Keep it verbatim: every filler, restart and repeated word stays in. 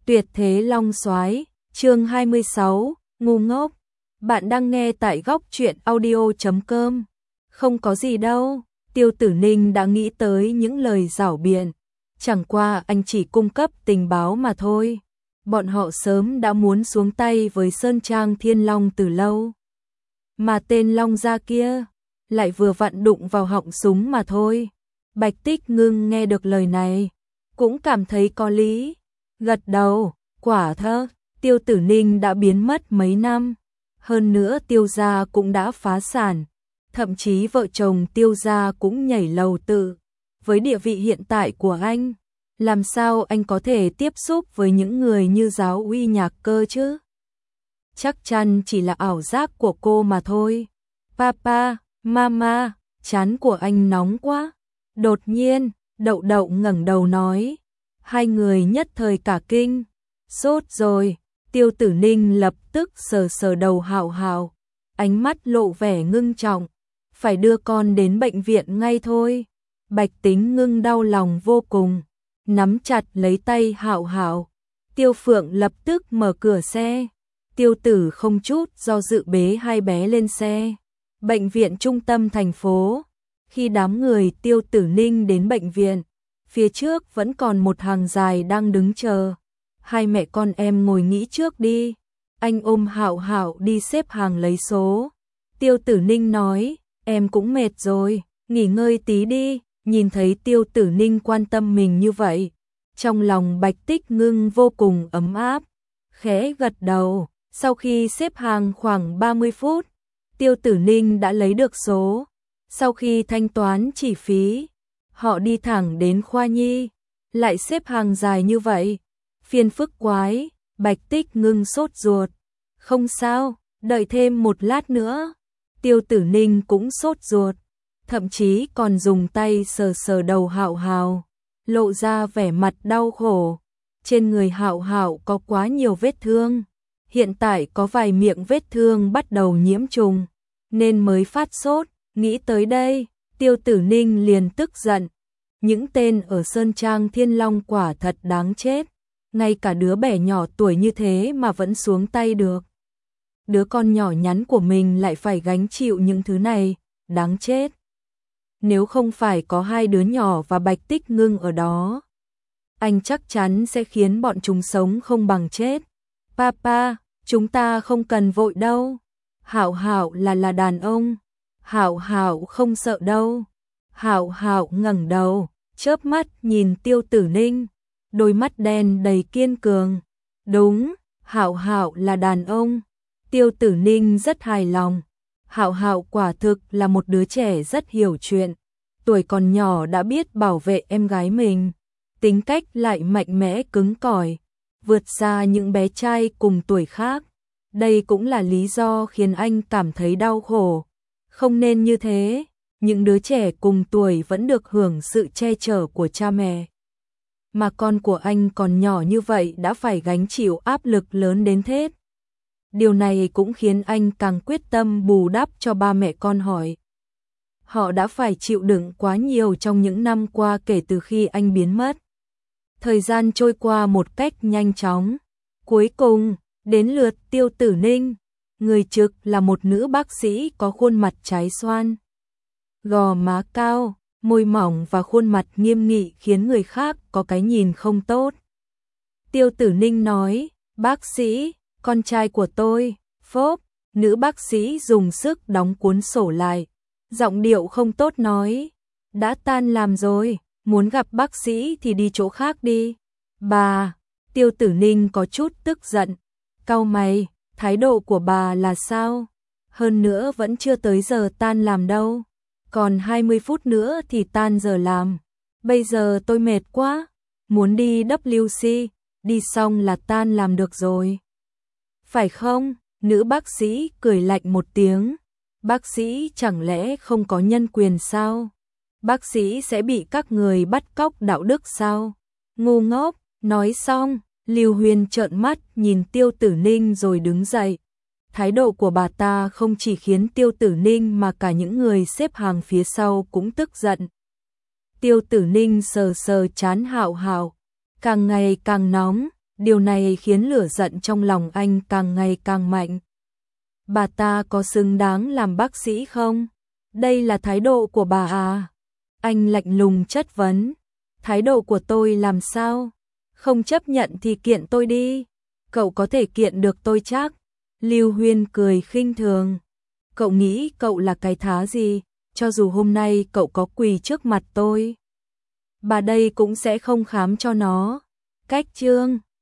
Tuyệt thế long soái, chương hai mươi sáu, ngu ngốc. Bạn đang nghe tại góc truyện audio chấm com. Không có gì đâu, Tiêu Tử Ninh đã nghĩ tới những lời giảo biện. Chẳng qua anh chỉ cung cấp tình báo mà thôi. Bọn họ sớm đã muốn xuống tay với Sơn Trang Thiên Long từ lâu. Mà tên Long gia kia lại vừa vặn đụng vào họng súng mà thôi. Bạch Tích Ngưng nghe được lời này, cũng cảm thấy có lý. Gật đầu, quả thật, Tiêu Tử Ninh đã biến mất mấy năm. Hơn nữa Tiêu gia cũng đã phá sản. Thậm chí vợ chồng Tiêu gia cũng nhảy lầu tự. Với địa vị hiện tại của anh, làm sao anh có thể tiếp xúc với những người như Giáo Uy Nhạc Cơ chứ? Chắc chắn chỉ là ảo giác của cô mà thôi. Papa, Mama, trán của anh nóng quá. Đột nhiên, Đậu Đậu ngẩng đầu nói. Hai người nhất thời cả kinh. Sốt rồi, Tiêu Tử Ninh lập tức sờ sờ đầu Hạo Hạo, ánh mắt lộ vẻ ngưng trọng. Phải đưa con đến bệnh viện ngay thôi. Bạch Tính Ngưng đau lòng vô cùng, nắm chặt lấy tay Hạo Hạo. Tiêu Phượng lập tức mở cửa xe. Tiêu Tử không chút do dự bế hai bé lên xe. Bệnh viện trung tâm thành phố. Khi đám người Tiêu Tử Ninh đến bệnh viện, phía trước vẫn còn một hàng dài đang đứng chờ. Hai mẹ con em ngồi nghỉ trước đi. Anh ôm Hạo Hạo đi xếp hàng lấy số. Tiêu Tử Ninh nói, em cũng mệt rồi, nghỉ ngơi tí đi. Nhìn thấy Tiêu Tử Ninh quan tâm mình như vậy, trong lòng Bạch Tích Ngưng vô cùng ấm áp, khẽ gật đầu. Sau khi xếp hàng khoảng ba mươi phút, Tiêu Tử Ninh đã lấy được số. Sau khi thanh toán chi phí, họ đi thẳng đến khoa nhi. Lại xếp hàng dài như vậy, phiền phức quái. Bạch Tích Ngưng sốt ruột. Không sao, đợi thêm một lát nữa. Tiêu Tử Ninh cũng sốt ruột, thậm chí còn dùng tay sờ sờ đầu Hạo Hạo, lộ ra vẻ mặt đau khổ. Trên người Hạo Hạo có quá nhiều vết thương, hiện tại có vài miệng vết thương bắt đầu nhiễm trùng, nên mới phát sốt. Nghĩ tới đây, Tiêu Tử Ninh liền tức giận. Những tên ở Sơn Trang Thiên Long quả thật đáng chết. Ngay cả đứa bé nhỏ tuổi như thế mà vẫn xuống tay được. Đứa con nhỏ nhắn của mình lại phải gánh chịu những thứ này, đáng chết. Nếu không phải có hai đứa nhỏ và Bạch Tích Ngưng ở đó, anh chắc chắn sẽ khiến bọn chúng sống không bằng chết. Papa, chúng ta không cần vội đâu. Hạo Hạo là là đàn ông. Hạo Hạo không sợ đâu. Hạo Hạo ngẩng đầu, chớp mắt nhìn Tiêu Tử Ninh, đôi mắt đen đầy kiên cường. Đúng, Hạo Hạo là đàn ông. Tiêu Tử Ninh rất hài lòng. Hạo Hạo quả thực là một đứa trẻ rất hiểu chuyện, tuổi còn nhỏ đã biết bảo vệ em gái mình, tính cách lại mạnh mẽ cứng cỏi, vượt xa những bé trai cùng tuổi khác. Đây cũng là lý do khiến anh cảm thấy đau khổ. Không nên như thế, những đứa trẻ cùng tuổi vẫn được hưởng sự che chở của cha mẹ. Mà con của anh còn nhỏ như vậy đã phải gánh chịu áp lực lớn đến thế. Điều này cũng khiến anh càng quyết tâm bù đắp cho ba mẹ con hỏi. Họ đã phải chịu đựng quá nhiều trong những năm qua kể từ khi anh biến mất. Thời gian trôi qua một cách nhanh chóng. Cuối cùng, đến lượt Tiêu Tử Ninh. Người trực là một nữ bác sĩ có khuôn mặt trái xoan, gò má cao, môi mỏng và khuôn mặt nghiêm nghị khiến người khác có cái nhìn không tốt. Tiêu Tử Ninh nói, bác sĩ, con trai của tôi. Phốp, nữ bác sĩ dùng sức đóng cuốn sổ lại, giọng điệu không tốt nói, đã tan làm rồi, muốn gặp bác sĩ thì đi chỗ khác đi. Bà, Tiêu Tử Ninh có chút tức giận, cau mày, thái độ của bà là sao? Hơn nữa vẫn chưa tới giờ tan làm đâu, còn hai mươi phút nữa thì tan giờ làm. Bây giờ tôi mệt quá, muốn đi W C, đi xong là tan làm được rồi. Phải không? Nữ bác sĩ cười lạnh một tiếng. Bác sĩ chẳng lẽ không có nhân quyền sao? Bác sĩ sẽ bị các người bắt cóc đạo đức sao? Ngu ngốc. Nói xong, Lưu Huyên trợn mắt nhìn Tiêu Tử Ninh rồi đứng dậy. Thái độ của bà ta không chỉ khiến Tiêu Tử Ninh mà cả những người xếp hàng phía sau cũng tức giận. Tiêu Tử Ninh sờ sờ trán Hạo Hạo, càng ngày càng nóng, Điều này khiến lửa giận trong lòng anh càng ngày càng mạnh. Bà ta có xứng đáng làm bác sĩ không? Đây là thái độ của bà à? Anh lạnh lùng chất vấn. Thái độ của tôi làm sao? Không chấp nhận thì kiện tôi đi. Cậu có thể kiện được tôi chắc. Lưu Huyên cười khinh thường. Cậu nghĩ cậu là cái thá gì? Cho dù hôm nay cậu có quỳ trước mặt tôi, bà đây cũng sẽ không khám cho nó. Cách chương